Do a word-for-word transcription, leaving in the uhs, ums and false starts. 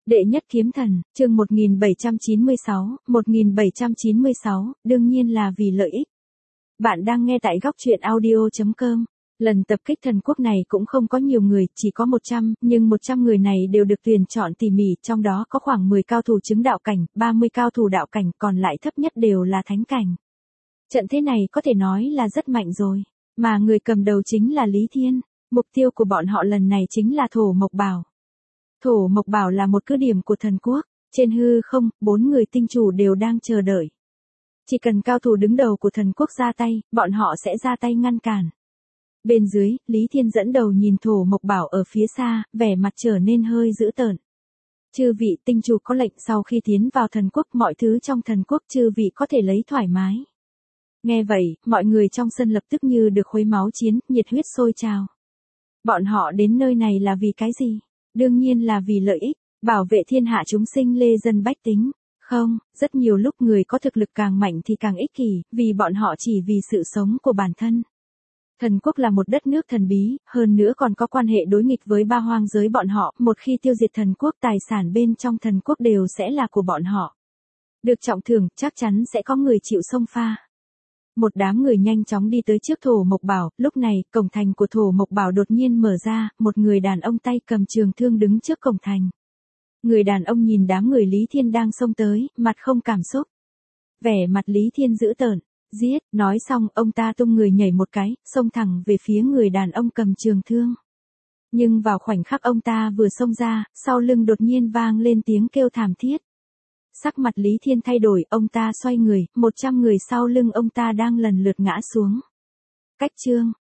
Đệ nhất kiếm thần, chương một nghìn bảy trăm chín mươi sáu, một nghìn bảy trăm chín mươi sáu, đương nhiên là vì lợi ích. Bạn đang nghe tại góc truyện audio chấm com. Lần tập kích thần quốc này cũng không có nhiều người, chỉ có một trăm, nhưng một trăm người này đều được tuyển chọn tỉ mỉ, trong đó có khoảng mười cao thủ chứng đạo cảnh, ba mươi cao thủ đạo cảnh, còn lại thấp nhất đều là thánh cảnh. Trận thế này có thể nói là rất mạnh rồi, mà người cầm đầu chính là Lý Thiên. Mục tiêu của bọn họ lần này chính là Thổ Mộc Bảo. Thổ Mộc Bảo là một cứ điểm của thần quốc, trên hư không, bốn người tinh chủ đều đang chờ đợi. Chỉ cần cao thủ đứng đầu của thần quốc ra tay, bọn họ sẽ ra tay ngăn cản. Bên dưới, Lý Thiên dẫn đầu nhìn Thổ Mộc Bảo ở phía xa, vẻ mặt trở nên hơi dữ tợn. Chư vị tinh chủ có lệnh sau khi tiến vào thần quốc mọi thứ trong thần quốc chư vị có thể lấy thoải mái. Nghe vậy, mọi người trong sân lập tức như được khuấy máu chiến, nhiệt huyết sôi trào. Bọn họ đến nơi này là vì cái gì? Đương nhiên là vì lợi ích, bảo vệ thiên hạ chúng sinh lê dân bách tính. Không, rất nhiều lúc người có thực lực càng mạnh thì càng ích kỷ, vì bọn họ chỉ vì sự sống của bản thân. Thần quốc là một đất nước thần bí, hơn nữa còn có quan hệ đối nghịch với ba hoang giới bọn họ, một khi tiêu diệt thần quốc tài sản bên trong thần quốc đều sẽ là của bọn họ. Được trọng thưởng, chắc chắn sẽ có người chịu xông pha. Một đám người nhanh chóng đi tới trước Thổ Mộc Bảo, lúc này, cổng thành của Thổ Mộc Bảo đột nhiên mở ra, một người đàn ông tay cầm trường thương đứng trước cổng thành. Người đàn ông nhìn đám người Lý Thiên đang xông tới, mặt không cảm xúc. Vẻ mặt Lý Thiên dữ tợn, giết, nói xong, ông ta tung người nhảy một cái, xông thẳng về phía người đàn ông cầm trường thương. Nhưng vào khoảnh khắc ông ta vừa xông ra, sau lưng đột nhiên vang lên tiếng kêu thảm thiết. Sắc mặt Lý Thiên thay đổi, ông ta xoay người, một trăm người sau lưng ông ta đang lần lượt ngã xuống. Cách chương,